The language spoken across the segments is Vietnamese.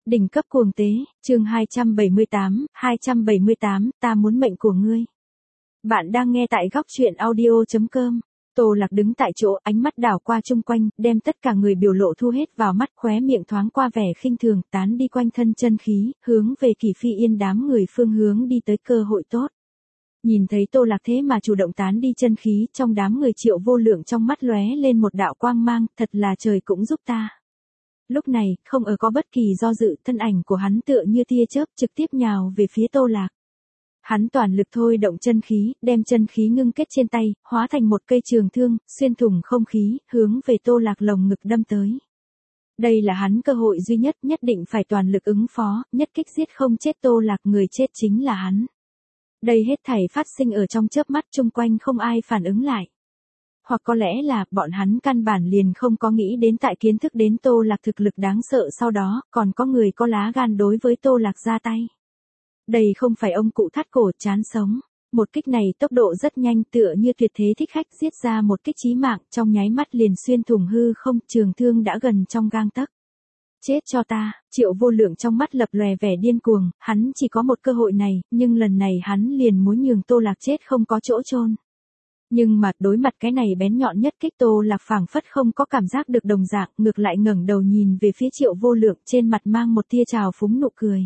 Đỉnh cấp cuồng tế, chương 278, ta muốn mệnh của ngươi. Bạn đang nghe tại góc truyện audio.com. Tô Lạc đứng tại chỗ, ánh mắt đảo qua chung quanh, đem tất cả người biểu lộ thu hết vào mắt, khóe miệng thoáng qua vẻ khinh thường, tán đi quanh thân chân khí, hướng về Kỷ Phi Yên đám người phương hướng đi tới cơ hội tốt. Nhìn thấy Tô Lạc thế mà chủ động tán đi chân khí, trong đám người Triệu Vô Lượng trong mắt lóe lên một đạo quang mang, thật là trời cũng giúp ta. Lúc này, không có bất kỳ do dự, thân ảnh của hắn tựa như tia chớp trực tiếp nhào về phía Tô Lạc. Hắn toàn lực thôi động chân khí, đem chân khí ngưng kết trên tay, hóa thành một cây trường thương, xuyên thủng không khí, hướng về Tô Lạc lồng ngực đâm tới. Đây là hắn cơ hội duy nhất, nhất định phải toàn lực ứng phó, nhất kích giết không chết Tô Lạc, người chết chính là hắn. Đây hết thảy phát sinh ở trong chớp mắt, chung quanh không ai phản ứng lại. Hoặc có lẽ là, bọn hắn căn bản liền không có nghĩ đến tại kiến thức đến Tô Lạc thực lực đáng sợ sau đó, còn có người có lá gan đối với Tô Lạc ra tay. Đây không phải ông cụ thắt cổ chán sống. Một kích này tốc độ rất nhanh, tựa như tuyệt thế thích khách giết ra một kích chí mạng, trong nháy mắt liền xuyên thủng hư không, trường thương đã gần trong gang tấc. Chết cho ta, Triệu Vô Lượng trong mắt lập lòe vẻ điên cuồng, hắn chỉ có một cơ hội này, nhưng lần này hắn liền muốn nhường Tô Lạc chết không có chỗ chôn. Nhưng mà đối mặt cái này bén nhọn nhất kích, Tô Lạc phảng phất không có cảm giác được đồng dạng, ngược lại ngẩng đầu nhìn về phía Triệu Vô Lượng, trên mặt mang một tia trào phúng nụ cười.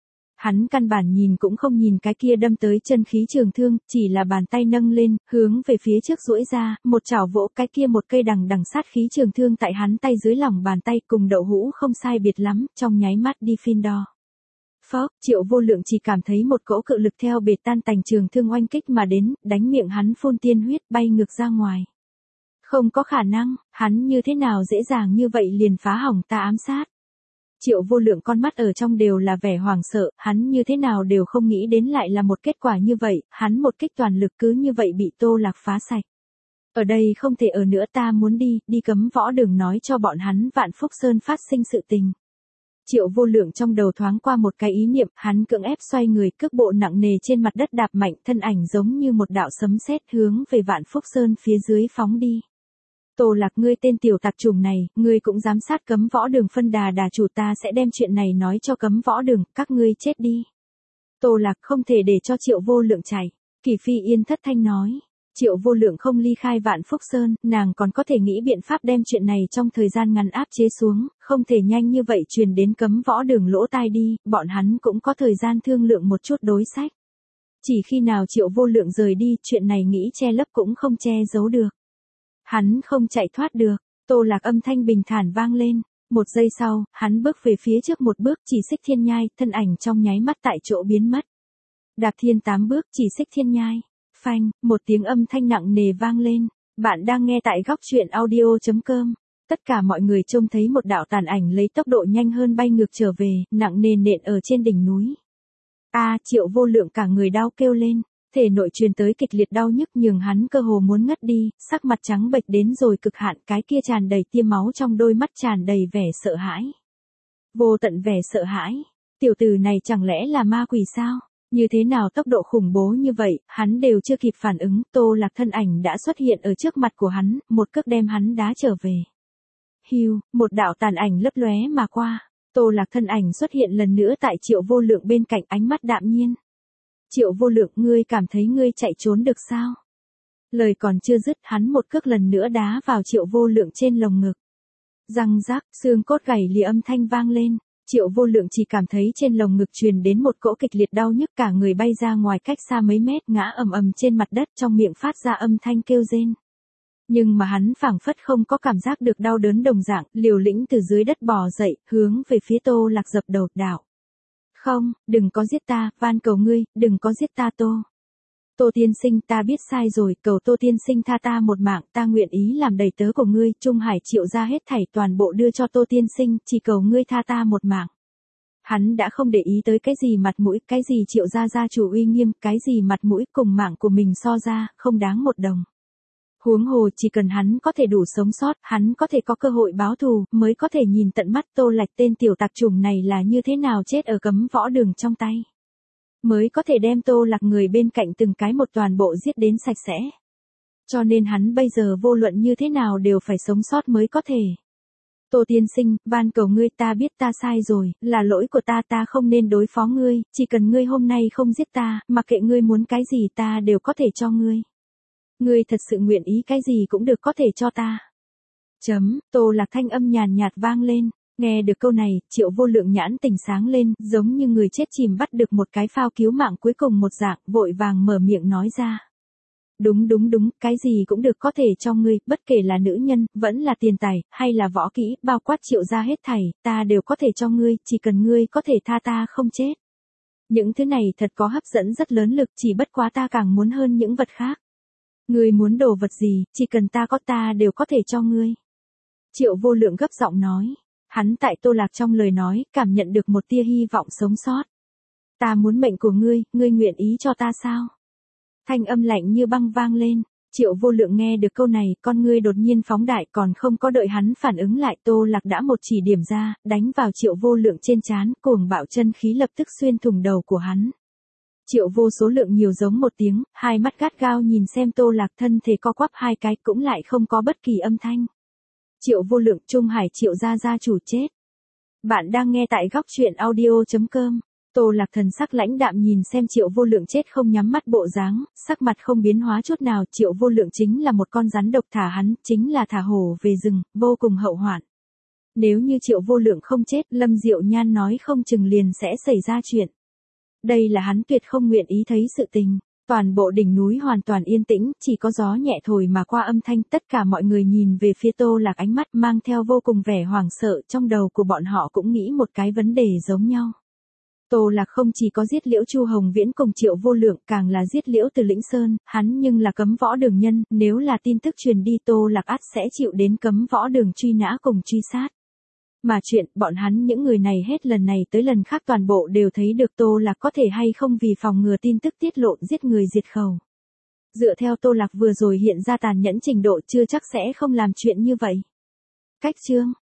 Hắn căn bản nhìn cũng không nhìn cái kia đâm tới chân khí trường thương, chỉ là bàn tay nâng lên, hướng về phía trước duỗi ra, một chảo vỗ cái kia một cây đằng đằng sát khí trường thương tại hắn tay dưới lòng bàn tay, cùng đậu hũ không sai biệt lắm, trong nháy mắt đi phiên đo. Phốc, Triệu Vô Lượng chỉ cảm thấy một cỗ cự lực theo bệt tan tành trường thương oanh kích mà đến, đánh miệng hắn phun tiên huyết, bay ngược ra ngoài. Không có khả năng, hắn như thế nào dễ dàng như vậy liền phá hỏng ta ám sát. Triệu Vô Lượng con mắt ở trong đều là vẻ hoảng sợ, hắn như thế nào đều không nghĩ đến lại là một kết quả như vậy, hắn một kích toàn lực cứ như vậy bị Tô Lạc phá sạch. Ở đây không thể ở nữa, ta muốn đi Cấm Võ Đường nói cho bọn hắn Vạn Phúc Sơn phát sinh sự tình. Triệu Vô Lượng trong đầu thoáng qua một cái ý niệm, hắn cưỡng ép xoay người, cước bộ nặng nề trên mặt đất đạp mạnh, thân ảnh giống như một đạo sấm sét hướng về Vạn Phúc Sơn phía dưới phóng đi. Tô Lạc, ngươi tên tiểu tặc trùng này, ngươi cũng dám sát Cấm Võ Đường phân đà chủ, ta sẽ đem chuyện này nói cho Cấm Võ Đường, các ngươi chết đi. Tô Lạc không thể để cho Triệu Vô Lượng chạy. Kỷ Phi Yên thất thanh nói. Triệu Vô Lượng không ly khai Vạn Phúc Sơn, nàng còn có thể nghĩ biện pháp đem chuyện này trong thời gian ngắn áp chế xuống, không thể nhanh như vậy truyền đến Cấm Võ Đường lỗ tai đi, bọn hắn cũng có thời gian thương lượng một chút đối sách. Chỉ khi nào Triệu Vô Lượng rời đi, chuyện này nghĩ che lấp cũng không che giấu được. Hắn không chạy thoát được. Tô Lạc âm thanh bình thản vang lên. Một giây sau, hắn bước về phía trước một bước, chỉ xích thiên nhai, thân ảnh trong nháy mắt tại chỗ biến mất. Đạp thiên 8 bước, chỉ xích thiên nhai. Phanh, một tiếng âm thanh nặng nề vang lên. Bạn đang nghe tại góc truyện audio.com. Tất cả mọi người trông thấy một đạo tàn ảnh lấy tốc độ nhanh hơn bay ngược trở về, nặng nề nện ở trên đỉnh núi. Triệu Vô Lượng cả người đau kêu lên. Thể nội truyền tới kịch liệt đau nhức nhường hắn cơ hồ muốn ngất đi, sắc mặt trắng bệch đến rồi cực hạn, cái kia tràn đầy tia máu trong đôi mắt tràn đầy vẻ sợ hãi. Vô tận vẻ sợ hãi. Tiểu tử này chẳng lẽ là ma quỷ sao? Như thế nào tốc độ khủng bố như vậy, hắn đều chưa kịp phản ứng, Tô Lạc thân ảnh đã xuất hiện ở trước mặt của hắn, một cước đem hắn đá trở về. Hiu, một đạo tàn ảnh lấp lóe mà qua, Tô Lạc thân ảnh xuất hiện lần nữa tại Triệu Vô Lượng bên cạnh, ánh mắt đạm nhiên. Triệu Vô Lượng, ngươi cảm thấy ngươi chạy trốn được sao? Lời còn chưa dứt, hắn một cước lần nữa đá vào Triệu Vô Lượng trên lồng ngực. Răng rác, xương cốt gãy lìa âm thanh vang lên. Triệu Vô Lượng chỉ cảm thấy trên lồng ngực truyền đến một cỗ kịch liệt đau nhức, cả người bay ra ngoài cách xa mấy mét, ngã ầm trên mặt đất, trong miệng phát ra âm thanh kêu rên. Nhưng mà hắn phảng phất không có cảm giác được đau đớn đồng dạng, liều lĩnh từ dưới đất bò dậy, hướng về phía Tô Lạc dập đầu đạo. Không, đừng có giết ta, van cầu ngươi, đừng có giết ta Tô. Tô tiên sinh, ta biết sai rồi, cầu Tô tiên sinh tha ta một mạng, ta nguyện ý làm đầy tớ của ngươi, Trung Hải Triệu ra hết thảy toàn bộ đưa cho Tô tiên sinh, chỉ cầu ngươi tha ta một mạng. Hắn đã không để ý tới cái gì mặt mũi, cái gì Triệu gia chủ uy nghiêm, cái gì mặt mũi cùng mạng của mình so ra, không đáng một đồng. Huống hồ chỉ cần hắn có thể đủ sống sót, hắn có thể có cơ hội báo thù, mới có thể nhìn tận mắt Tô Lạc tên tiểu tặc trùng này là như thế nào chết ở Cấm Võ Đường trong tay. Mới có thể đem Tô Lạc người bên cạnh từng cái một toàn bộ giết đến sạch sẽ. Cho nên hắn bây giờ vô luận như thế nào đều phải sống sót mới có thể. Tô tiên sinh, van cầu ngươi, ta biết ta sai rồi, là lỗi của ta không nên đối phó ngươi, chỉ cần ngươi hôm nay không giết ta, mặc kệ ngươi muốn cái gì ta đều có thể cho ngươi. Ngươi thật sự nguyện ý cái gì cũng được có thể cho ta. Tô Lạc thanh âm nhàn nhạt vang lên, nghe được câu này, Triệu Vô Lượng nhãn tỉnh sáng lên, giống như người chết chìm bắt được một cái phao cứu mạng cuối cùng một dạng, vội vàng mở miệng nói ra. Đúng, cái gì cũng được có thể cho ngươi, bất kể là nữ nhân, vẫn là tiền tài, hay là võ kỹ, bao quát Triệu gia hết thảy, ta đều có thể cho ngươi, chỉ cần ngươi có thể tha ta không chết. Những thứ này thật có hấp dẫn rất lớn lực, chỉ bất quá ta càng muốn hơn những vật khác. Ngươi muốn đồ vật gì, chỉ cần ta có ta đều có thể cho ngươi. Triệu Vô Lượng gấp giọng nói, hắn tại Tô Lạc trong lời nói, cảm nhận được một tia hy vọng sống sót. Ta muốn mệnh của ngươi, ngươi nguyện ý cho ta sao? Thanh âm lạnh như băng vang lên, Triệu Vô Lượng nghe được câu này, con ngươi đột nhiên phóng đại, còn không có đợi hắn phản ứng lại, Tô Lạc đã một chỉ điểm ra, đánh vào Triệu Vô Lượng trên trán, cuồng bạo chân khí lập tức xuyên thủng đầu của hắn. Triệu Vô Số Lượng nhiều giống một tiếng, hai mắt gắt gao nhìn xem Tô Lạc, thân thể co quắp hai cái, cũng lại không có bất kỳ âm thanh. Triệu Vô Lượng, Trung Hải Triệu gia gia chủ chết. Bạn đang nghe tại góc truyện audio.com. Tô Lạc thần sắc lãnh đạm nhìn xem Triệu Vô Lượng chết không nhắm mắt bộ dáng, sắc mặt không biến hóa chút nào, Triệu Vô Lượng chính là một con rắn độc, thả hắn, chính là thả hổ về rừng, vô cùng hậu hoạn. Nếu như Triệu Vô Lượng không chết, Lâm Diệu Nhan nói không chừng liền sẽ xảy ra chuyện. Đây là hắn tuyệt không nguyện ý thấy sự tình. Toàn bộ đỉnh núi hoàn toàn yên tĩnh, chỉ có gió nhẹ thổi mà qua âm thanh, tất cả mọi người nhìn về phía Tô Lạc ánh mắt mang theo vô cùng vẻ hoảng sợ, trong đầu của bọn họ cũng nghĩ một cái vấn đề giống nhau. Tô Lạc không chỉ có giết Liễu Chu Hồng Viễn cùng Triệu Vô Lượng, càng là giết Liễu Từ Lĩnh Sơn, hắn nhưng là cấm võ đường nhân, nếu là tin tức truyền đi Tô Lạc ắt sẽ chịu đến cấm võ đường truy nã cùng truy sát. Mà chuyện, bọn hắn những người này hết lần này tới lần khác toàn bộ đều thấy được Tô Lạc có thể hay không vì phòng ngừa tin tức tiết lộ giết người diệt khẩu. Dựa theo Tô Lạc vừa rồi hiện ra tàn nhẫn trình độ chưa chắc sẽ không làm chuyện như vậy. Cách chương